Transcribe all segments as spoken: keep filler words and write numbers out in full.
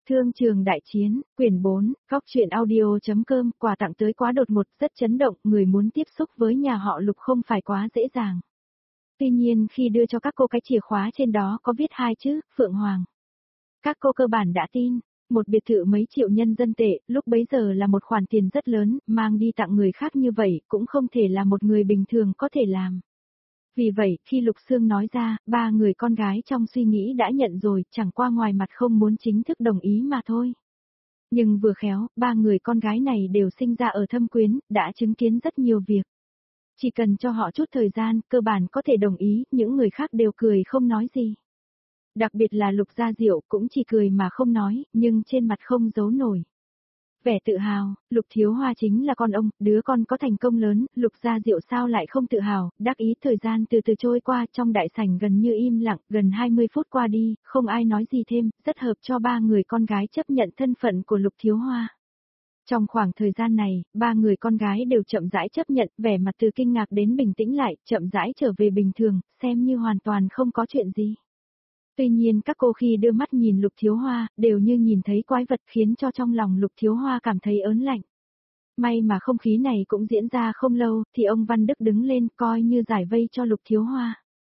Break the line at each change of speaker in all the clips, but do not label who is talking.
Thương trường đại chiến, quyển bốn, góc truyện audio.com, quà tặng tới quá đột ngột, rất chấn động, người muốn tiếp xúc với nhà họ Lục không phải quá dễ dàng. Tuy nhiên khi đưa cho các cô cái chìa khóa trên đó có viết hai chữ, Phượng Hoàng. Các cô cơ bản đã tin, một biệt thự mấy triệu nhân dân tệ, lúc bấy giờ là một khoản tiền rất lớn, mang đi tặng người khác như vậy, cũng không thể là một người bình thường có thể làm. Vì vậy, khi Lục Sương nói ra, ba người con gái trong suy nghĩ đã nhận rồi, chẳng qua ngoài mặt không muốn chính thức đồng ý mà thôi. Nhưng vừa khéo, ba người con gái này đều sinh ra ở Thâm Quyến, đã chứng kiến rất nhiều việc. Chỉ cần cho họ chút thời gian, cơ bản có thể đồng ý, những người khác đều cười không nói gì. Đặc biệt là Lục Gia Diệu cũng chỉ cười mà không nói, nhưng trên mặt không giấu nổi vẻ tự hào. Lục Thiếu Hoa chính là con ông, đứa con có thành công lớn, Lục Gia Diệu sao lại không tự hào, đắc ý. Thời gian từ từ trôi qua, trong đại sảnh gần như im lặng, gần hai mươi phút qua đi, không ai nói gì thêm, rất hợp cho ba người con gái chấp nhận thân phận của Lục Thiếu Hoa. Trong khoảng thời gian này, ba người con gái đều chậm rãi chấp nhận, vẻ mặt từ kinh ngạc đến bình tĩnh lại, chậm rãi trở về bình thường, xem như hoàn toàn không có chuyện gì. Tuy nhiên các cô khi đưa mắt nhìn Lục Thiếu Hoa, đều như nhìn thấy quái vật, khiến cho trong lòng Lục Thiếu Hoa cảm thấy ớn lạnh. May mà không khí này cũng diễn ra không lâu, thì ông Văn Đức đứng lên coi như giải vây cho Lục Thiếu Hoa.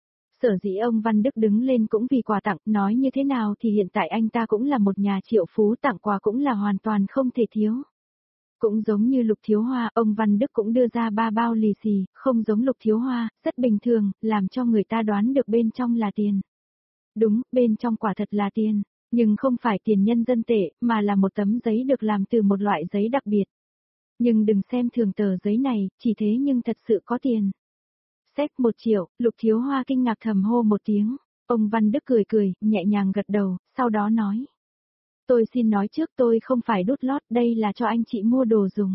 Sở dĩ ông Văn Đức đứng lên cũng vì quà tặng, nói như thế nào thì hiện tại anh ta cũng là một nhà triệu phú, tặng quà cũng là hoàn toàn không thể thiếu. Cũng giống như Lục Thiếu Hoa, ông Văn Đức cũng đưa ra ba bao lì xì, không giống Lục Thiếu Hoa, rất bình thường, làm cho người ta đoán được bên trong là tiền. Đúng, bên trong quả thật là tiền, nhưng không phải tiền nhân dân tệ, mà là một tấm giấy được làm từ một loại giấy đặc biệt. Nhưng đừng xem thường tờ giấy này, chỉ thế nhưng thật sự có tiền. Xếp một triệu, Lục Thiếu Hoa kinh ngạc thầm hô một tiếng, ông Văn Đức cười cười, nhẹ nhàng gật đầu, sau đó nói. Tôi xin nói trước tôi không phải đút lót, đây là cho anh chị mua đồ dùng.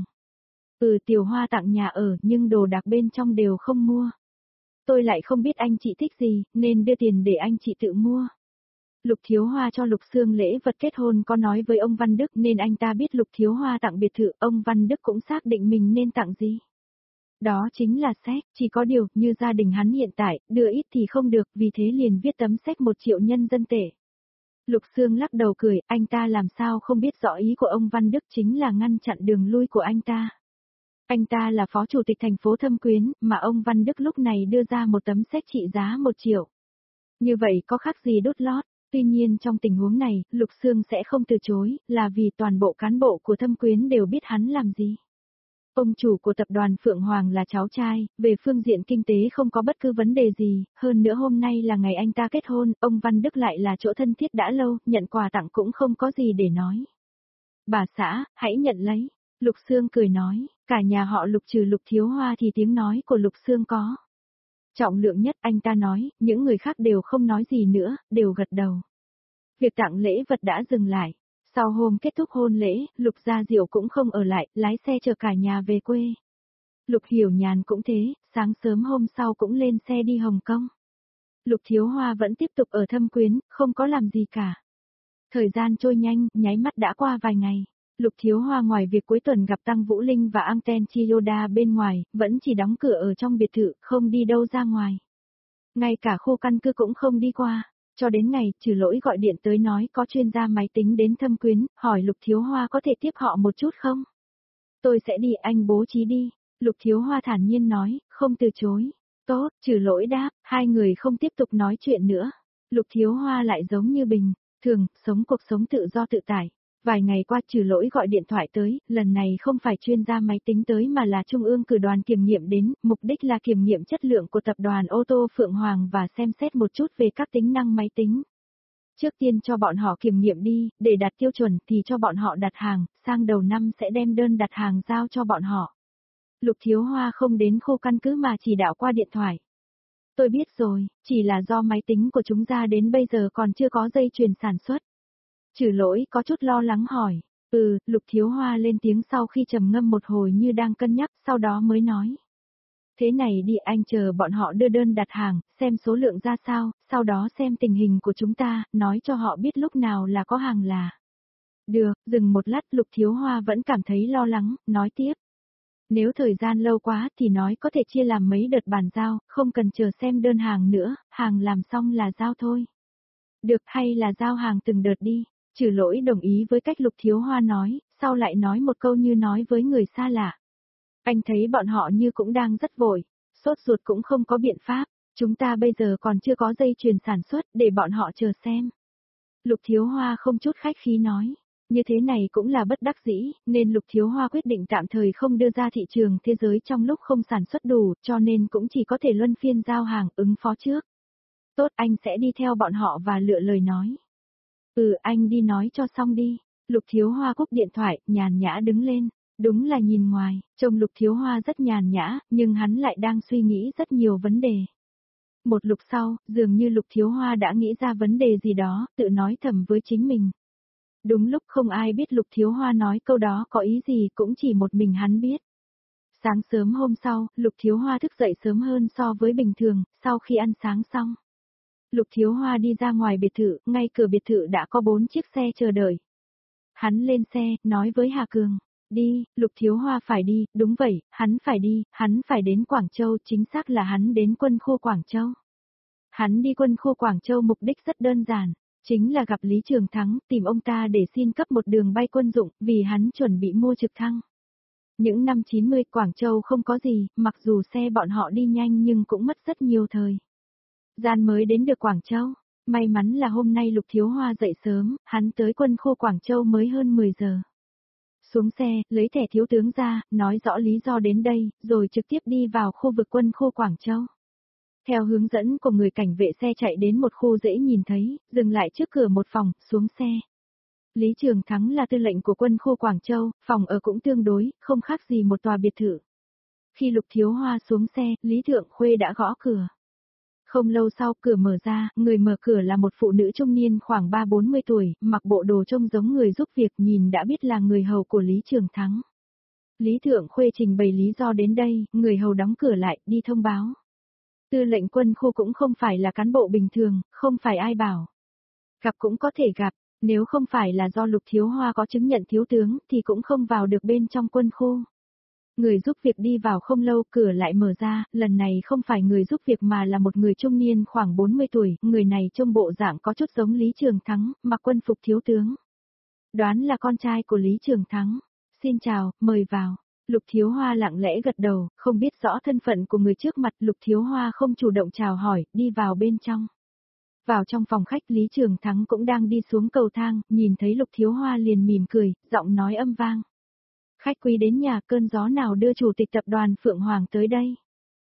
Ừ, Tiểu Hoa tặng nhà ở, nhưng đồ đạc bên trong đều không mua. Tôi lại không biết anh chị thích gì, nên đưa tiền để anh chị tự mua. Lục Thiếu Hoa cho Lục Sương lễ vật kết hôn có nói với ông Văn Đức nên anh ta biết Lục Thiếu Hoa tặng biệt thự, ông Văn Đức cũng xác định mình nên tặng gì. Đó chính là séc, chỉ có điều, như gia đình hắn hiện tại, đưa ít thì không được, vì thế liền viết tấm séc một triệu nhân dân tệ. Lục Sương lắc đầu cười, anh ta làm sao không biết rõ ý của ông Văn Đức chính là ngăn chặn đường lui của anh ta. Anh ta là phó chủ tịch thành phố Thâm Quyến, mà ông Văn Đức lúc này đưa ra một tấm séc trị giá một triệu. Như vậy có khác gì đút lót, tuy nhiên trong tình huống này, Lục Sương sẽ không từ chối, là vì toàn bộ cán bộ của Thâm Quyến đều biết hắn làm gì. Ông chủ của tập đoàn Phượng Hoàng là cháu trai, về phương diện kinh tế không có bất cứ vấn đề gì, hơn nữa hôm nay là ngày anh ta kết hôn, ông Văn Đức lại là chỗ thân thiết đã lâu, nhận quà tặng cũng không có gì để nói. Bà xã, hãy nhận lấy. Lục Sương cười nói, cả nhà họ Lục trừ Lục Thiếu Hoa thì tiếng nói của Lục Sương có trọng lượng nhất, anh ta nói, những người khác đều không nói gì nữa, đều gật đầu. Việc tặng lễ vật đã dừng lại. Sau hôm kết thúc hôn lễ, Lục Gia Diệu cũng không ở lại, lái xe chở cả nhà về quê. Lục Hiểu Nhàn cũng thế, sáng sớm hôm sau cũng lên xe đi Hồng Kông. Lục Thiếu Hoa vẫn tiếp tục ở Thâm Quyến, không có làm gì cả. Thời gian trôi nhanh, nháy mắt đã qua vài ngày. Lục Thiếu Hoa ngoài việc cuối tuần gặp Tăng Vũ Linh và Anten Chiyoda bên ngoài, vẫn chỉ đóng cửa ở trong biệt thự, không đi đâu ra ngoài. Ngay cả khu căn cứ cũng không đi qua. Cho đến ngày, Trừ Lỗi gọi điện tới nói có chuyên gia máy tính đến Thâm Quyến, hỏi Lục Thiếu Hoa có thể tiếp họ một chút không? Tôi sẽ đi, anh bố trí đi. Lục Thiếu Hoa thản nhiên nói, không từ chối. Tốt, Trừ Lỗi đáp, hai người không tiếp tục nói chuyện nữa. Lục Thiếu Hoa lại giống như bình thường, sống cuộc sống tự do tự tại. Vài ngày qua Trừ Lỗi gọi điện thoại tới, lần này không phải chuyên gia máy tính tới mà là Trung ương cử đoàn kiểm nghiệm đến, mục đích là kiểm nghiệm chất lượng của tập đoàn ô tô Phượng Hoàng và xem xét một chút về các tính năng máy tính. Trước tiên cho bọn họ kiểm nghiệm đi, để đạt tiêu chuẩn thì cho bọn họ đặt hàng, sang đầu năm sẽ đem đơn đặt hàng giao cho bọn họ. Lục Thiếu Hoa không đến khu căn cứ mà chỉ đạo qua điện thoại. Tôi biết rồi, chỉ là do máy tính của chúng ta đến bây giờ còn chưa có dây chuyền sản xuất. Trừ Lỗi có chút lo lắng hỏi. Ừ, Lục Thiếu Hoa lên tiếng sau khi trầm ngâm một hồi như đang cân nhắc, sau đó mới nói. Thế này đi, anh chờ bọn họ đưa đơn đặt hàng, xem số lượng ra sao, sau đó xem tình hình của chúng ta, nói cho họ biết lúc nào là có hàng là. Được, dừng một lát, Lục Thiếu Hoa vẫn cảm thấy lo lắng, nói tiếp. Nếu thời gian lâu quá thì nói có thể chia làm mấy đợt bàn giao, không cần chờ xem đơn hàng nữa, hàng làm xong là giao thôi. Được, hay là giao hàng từng đợt đi. Trừ Lỗi đồng ý với cách Lục Thiếu Hoa nói, sau lại nói một câu như nói với người xa lạ. Anh thấy bọn họ như cũng đang rất vội, sốt ruột cũng không có biện pháp, chúng ta bây giờ còn chưa có dây chuyền sản xuất, để bọn họ chờ xem. Lục Thiếu Hoa không chút khách khí nói. Như thế này cũng là bất đắc dĩ, nên Lục Thiếu Hoa quyết định tạm thời không đưa ra thị trường thế giới trong lúc không sản xuất đủ, cho nên cũng chỉ có thể luân phiên giao hàng ứng phó trước. Tốt, anh sẽ đi theo bọn họ và lựa lời nói. Ừ, anh đi nói cho xong đi. Lục Thiếu Hoa cúp điện thoại, nhàn nhã đứng lên. Đúng là nhìn ngoài, trông Lục Thiếu Hoa rất nhàn nhã, nhưng hắn lại đang suy nghĩ rất nhiều vấn đề. Một lúc sau, dường như Lục Thiếu Hoa đã nghĩ ra vấn đề gì đó, tự nói thầm với chính mình. Đúng lúc không ai biết Lục Thiếu Hoa nói câu đó có ý gì, cũng chỉ một mình hắn biết. Sáng sớm hôm sau, Lục Thiếu Hoa thức dậy sớm hơn so với bình thường, sau khi ăn sáng xong. Lục Thiếu Hoa đi ra ngoài biệt thự, ngay cửa biệt thự đã có bốn chiếc xe chờ đợi. Hắn lên xe, nói với Hà Cường, đi, Lục Thiếu Hoa phải đi, đúng vậy, hắn phải đi, hắn phải đến Quảng Châu, chính xác là hắn đến quân khu Quảng Châu. Hắn đi quân khu Quảng Châu mục đích rất đơn giản, chính là gặp Lý Trường Thắng, tìm ông ta để xin cấp một đường bay quân dụng, vì hắn chuẩn bị mua trực thăng. Những năm chín mươi Quảng Châu không có gì, mặc dù xe bọn họ đi nhanh nhưng cũng mất rất nhiều thời gian mới đến được Quảng Châu. May mắn là hôm nay Lục Thiếu Hoa dậy sớm, hắn tới quân khu Quảng Châu mới hơn mười giờ. Xuống xe, lấy thẻ thiếu tướng ra, nói rõ lý do đến đây, rồi trực tiếp đi vào khu vực quân khu Quảng Châu. Theo hướng dẫn của người cảnh vệ xe chạy đến một khu dễ nhìn thấy, dừng lại trước cửa một phòng, xuống xe. Lý Trường Thắng là tư lệnh của quân khu Quảng Châu, phòng ở cũng tương đối, không khác gì một tòa biệt thự. Khi Lục Thiếu Hoa xuống xe, Lý Thượng Khuê đã gõ cửa. Không lâu sau, cửa mở ra, người mở cửa là một phụ nữ trung niên khoảng ba bốn mươi tuổi, mặc bộ đồ trông giống người giúp việc, nhìn đã biết là người hầu của Lý Trường Thắng. Lý Thượng Khuê trình bày lý do đến đây, người hầu đóng cửa lại, đi thông báo. Tư lệnh quân khu cũng không phải là cán bộ bình thường, không phải ai bảo. Gặp cũng có thể gặp, nếu không phải là do Lục Thiếu Hoa có chứng nhận thiếu tướng thì cũng không vào được bên trong quân khu. Người giúp việc đi vào không lâu, cửa lại mở ra, lần này không phải người giúp việc mà là một người trung niên khoảng bốn mươi tuổi, người này trông bộ dạng có chút giống Lý Trường Thắng, mặc quân phục thiếu tướng. Đoán là con trai của Lý Trường Thắng. Xin chào, mời vào. Lục Thiếu Hoa lặng lẽ gật đầu, không biết rõ thân phận của người trước mặt, Lục Thiếu Hoa không chủ động chào hỏi, đi vào bên trong. Vào trong phòng khách, Lý Trường Thắng cũng đang đi xuống cầu thang, nhìn thấy Lục Thiếu Hoa liền mỉm cười, giọng nói âm vang. Khách quý đến nhà, cơn gió nào đưa chủ tịch tập đoàn Phượng Hoàng tới đây?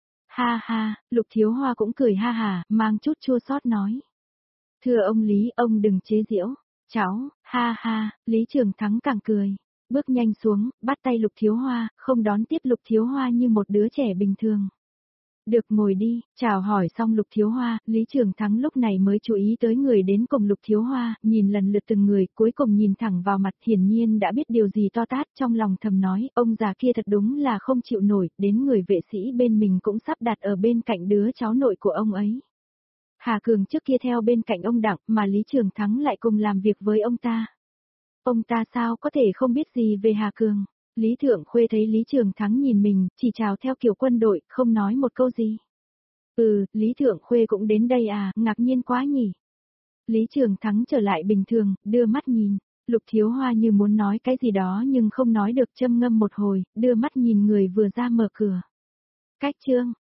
Ha ha, Lục Thiếu Hoa cũng cười ha hà, mang chút chua xót nói. Thưa ông Lý, ông đừng chế giễu. Cháu, ha ha, Lý Trường Thắng càng cười. Bước nhanh xuống, bắt tay Lục Thiếu Hoa, không đón tiếp Lục Thiếu Hoa như một đứa trẻ bình thường. Được, ngồi đi, chào hỏi xong Lục Thiếu Hoa, Lý Trường Thắng lúc này mới chú ý tới người đến cùng Lục Thiếu Hoa, nhìn lần lượt từng người, cuối cùng nhìn thẳng vào mặt, hiển nhiên đã biết điều gì to tát, trong lòng thầm nói, ông già kia thật đúng là không chịu nổi, đến người vệ sĩ bên mình cũng sắp đặt ở bên cạnh đứa cháu nội của ông ấy. Hà Cường trước kia theo bên cạnh ông Đặng, mà Lý Trường Thắng lại cùng làm việc với ông ta. Ông ta sao có thể không biết gì về Hà Cường? Lý Thượng Khuê thấy Lý Trường Thắng nhìn mình, chỉ chào theo kiểu quân đội, không nói một câu gì. Ừ, Lý Thượng Khuê cũng đến đây à, ngạc nhiên quá nhỉ. Lý Trường Thắng trở lại bình thường, đưa mắt nhìn. Lục Thiếu Hoa như muốn nói cái gì đó nhưng không nói được, châm ngâm một hồi, đưa mắt nhìn người vừa ra mở cửa. Cách chương.